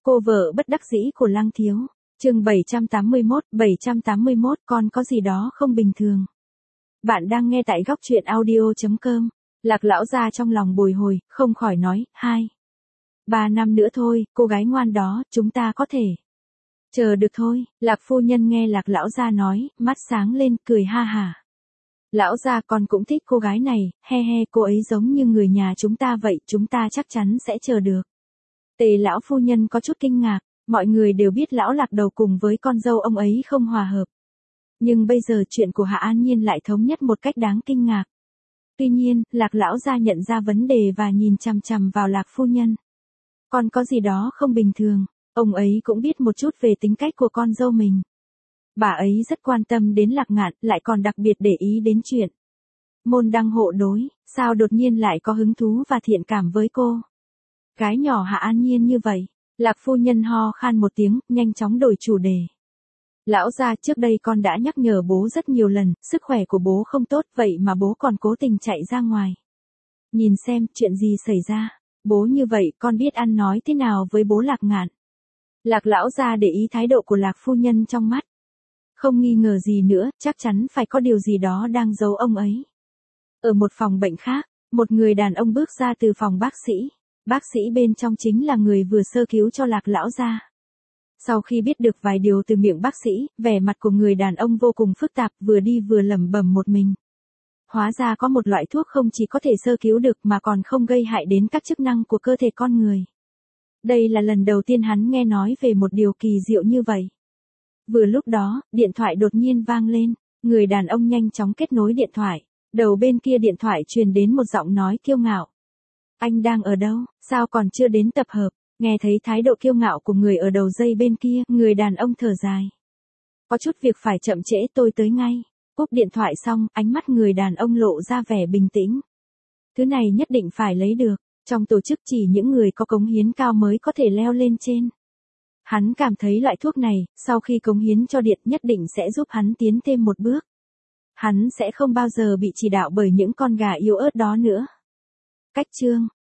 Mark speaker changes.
Speaker 1: Cô vợ bất đắc dĩ của Lăng Thiếu. Chương 781, con có gì đó không bình thường. Bạn đang nghe tại góc truyện audio.com. Lạc lão gia trong lòng bồi hồi, không khỏi nói, 2-3 năm nữa thôi, cô gái ngoan đó, chúng ta có thể chờ được thôi. Lạc phu nhân nghe Lạc lão gia nói, mắt sáng lên, cười ha hả. Lão gia, con cũng thích cô gái này, he he, cô ấy giống như người nhà chúng ta vậy, chúng ta chắc chắn sẽ chờ được. Tề lão phu nhân có chút kinh ngạc, mọi người đều biết lão Lạc đầu cùng với con dâu ông ấy không hòa hợp. Nhưng bây giờ chuyện của Hạ An Nhiên lại thống nhất một cách đáng kinh ngạc. Tuy nhiên, Lạc lão gia nhận ra vấn đề và nhìn chằm chằm vào Lạc phu nhân. Con có gì đó không bình thường, ông ấy cũng biết một chút về tính cách của con dâu mình. Bà ấy rất quan tâm đến Lạc Ngạn, lại còn đặc biệt để ý đến chuyện môn đăng hộ đối, sao đột nhiên lại có hứng thú và thiện cảm với cô. Gái nhỏ Hạ An Nhiên như vậy. Lạc phu nhân ho khan một tiếng, nhanh chóng đổi chủ đề. Lão gia, trước đây con đã nhắc nhở bố rất nhiều lần, sức khỏe của bố không tốt, vậy mà bố còn cố tình chạy ra ngoài. Nhìn xem, chuyện gì xảy ra. Bố như vậy, con biết ăn nói thế nào với bố Lạc Ngạn. Lạc lão gia để ý thái độ của Lạc phu nhân trong mắt. Không nghi ngờ gì nữa, chắc chắn phải có điều gì đó đang giấu ông ấy. Ở một phòng bệnh khác, một người đàn ông bước ra từ phòng bác sĩ. Bác sĩ bên trong chính là người vừa sơ cứu cho Lạc lão gia. Sau khi biết được vài điều từ miệng bác sĩ, vẻ mặt của người đàn ông vô cùng phức tạp, vừa đi vừa lẩm bẩm một mình. Hóa ra có một loại thuốc không chỉ có thể sơ cứu được mà còn không gây hại đến các chức năng của cơ thể con người. Đây là lần đầu tiên hắn nghe nói về một điều kỳ diệu như vậy. Vừa lúc đó, điện thoại đột nhiên vang lên, người đàn ông nhanh chóng kết nối điện thoại. Đầu bên kia điện thoại truyền đến một giọng nói kiêu ngạo. Anh đang ở đâu, sao còn chưa đến tập hợp? Nghe thấy thái độ kiêu ngạo của người ở đầu dây bên kia, người đàn ông thở dài. Có chút việc phải chậm trễ, tôi tới ngay. Cúp điện thoại xong, ánh mắt người đàn ông lộ ra vẻ bình tĩnh. Thứ này nhất định phải lấy được, trong tổ chức chỉ những người có cống hiến cao mới có thể leo lên trên. Hắn cảm thấy loại thuốc này, sau khi cống hiến cho điện nhất định sẽ giúp hắn tiến thêm một bước. Hắn sẽ không bao giờ bị chỉ đạo bởi những con gà yếu ớt đó nữa. Cách chương